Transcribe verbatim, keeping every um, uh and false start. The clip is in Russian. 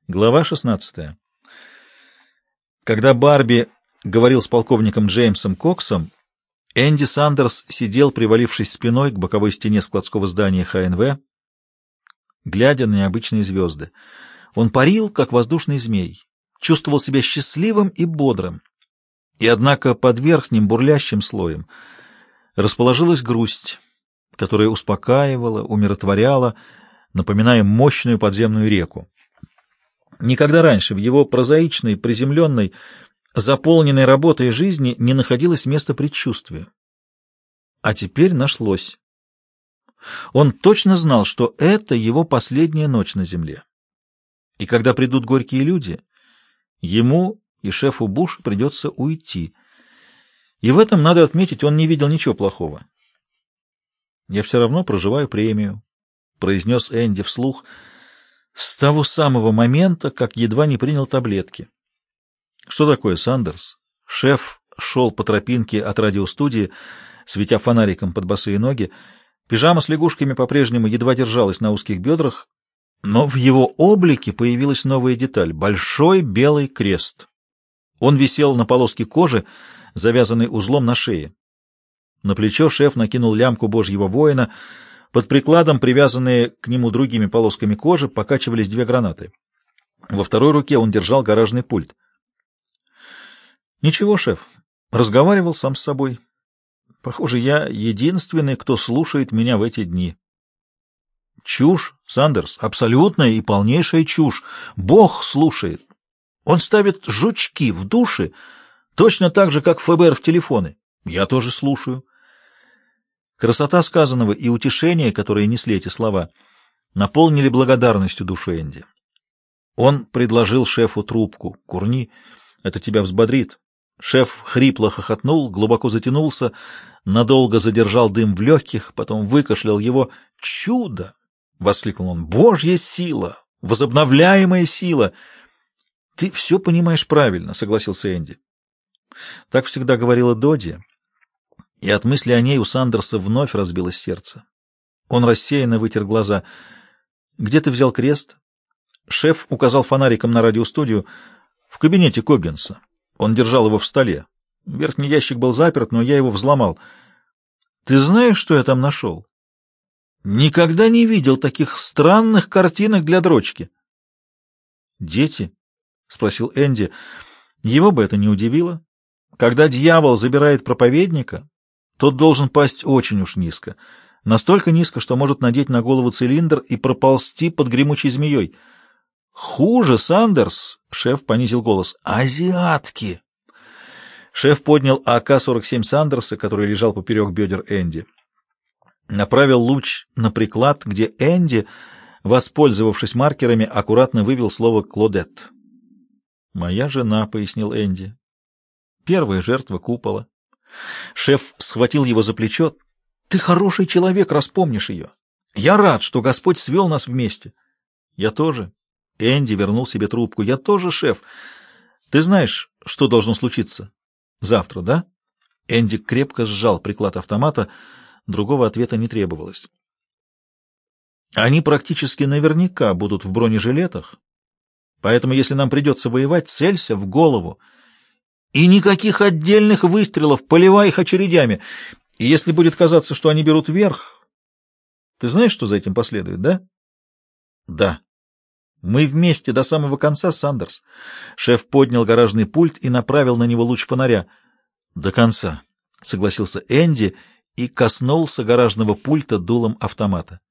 Глава шестнадцатая. Когда Барби говорил с полковником Джеймсом Коксом, Энди Сандерс сидел, привалившись спиной к боковой стене складского здания Ха Эн Вэ, глядя на необычные звезды. Он парил, как воздушный змей, чувствовал себя счастливым и бодрым. И однако под верхним бурлящим слоем расположилась грусть, которая успокаивала, умиротворяла, напоминая мощную подземную реку. Никогда раньше в его прозаичной, приземленной, заполненной работой жизни не находилось места предчувствию. А теперь нашлось. Он точно знал, что это его последняя ночь на земле. И когда придут горькие люди, ему и шефу Буш придется уйти. И в этом, надо отметить, он не видел ничего плохого. «Я все равно проживаю премию», — произнес Энди вслух, с того самого момента, как едва не принял таблетки. «Что такое, Сандерс?» Шеф шел по тропинке от радиостудии, светя фонариком под босые ноги. Пижама с лягушками по-прежнему едва держалась на узких бедрах, но в его облике появилась новая деталь — большой белый крест. Он висел на полоске кожи, завязанной узлом на шее. На плечо шеф накинул лямку Божьего воина. Под прикладом, привязанные к нему другими полосками кожи, покачивались две гранаты. Во второй руке он держал гаражный пульт. «Ничего, шеф», — разговаривал сам с собой. «Похоже, я единственный, кто слушает меня в эти дни». Чушь, Сандерс, абсолютная и полнейшая чушь. Бог слушает. Он ставит жучки в души, точно так же, как Эф Бэ Эр в телефоны. Я тоже слушаю. Красота сказанного и утешение, которые несли эти слова, наполнили благодарностью душу Энди. Он предложил шефу трубку. «Курни, это тебя взбодрит». Шеф хрипло хохотнул, глубоко затянулся, надолго задержал дым в легких, потом выкашлял его. «Чудо!» — воскликнул он. «Божья сила! Возобновляемая сила!» «Ты все понимаешь правильно», — согласился Энди. Так всегда говорила Доди, и от мысли о ней у Сандерса вновь разбилось сердце. Он рассеянно вытер глаза. «Где ты взял крест?» Шеф указал фонариком на радиостудию. «В кабинете Коггинса. Он держал его в столе. Верхний ящик был заперт, но я его взломал. Ты знаешь, что я там нашел? Никогда не видел таких странных картинок для дрочки». «Дети?» — спросил Энди. Его бы это не удивило. Когда дьявол забирает проповедника, тот должен пасть очень уж низко. Настолько низко, что может надеть на голову цилиндр и проползти под гремучей змеей. «Хуже, Сандерс!» — шеф понизил голос. «Азиатки!» Шеф поднял А К сорок семь Сандерса, который лежал поперек бедер Энди. Направил луч на приклад, где Энди, воспользовавшись маркерами, аккуратно вывел слово «Клодет». «Моя жена», — пояснил Энди. «Первая жертва купола». Шеф схватил его за плечо. «Ты хороший человек, распомнишь ее. Я рад, что Господь свел нас вместе». «Я тоже». Энди вернул себе трубку. «Я тоже, шеф. Ты знаешь, что должно случиться завтра, да?» Энди крепко сжал приклад автомата. Другого ответа не требовалось. «Они практически наверняка будут в бронежилетах, поэтому, если нам придется воевать, целься в голову. И никаких отдельных выстрелов, поливай их очередями. И если будет казаться, что они берут верх, ты знаешь, что за этим последует, да?» «Да». «Мы вместе до самого конца, Сандерс». Шеф поднял гаражный пульт и направил на него луч фонаря. «До конца», — согласился Энди и коснулся гаражного пульта дулом автомата.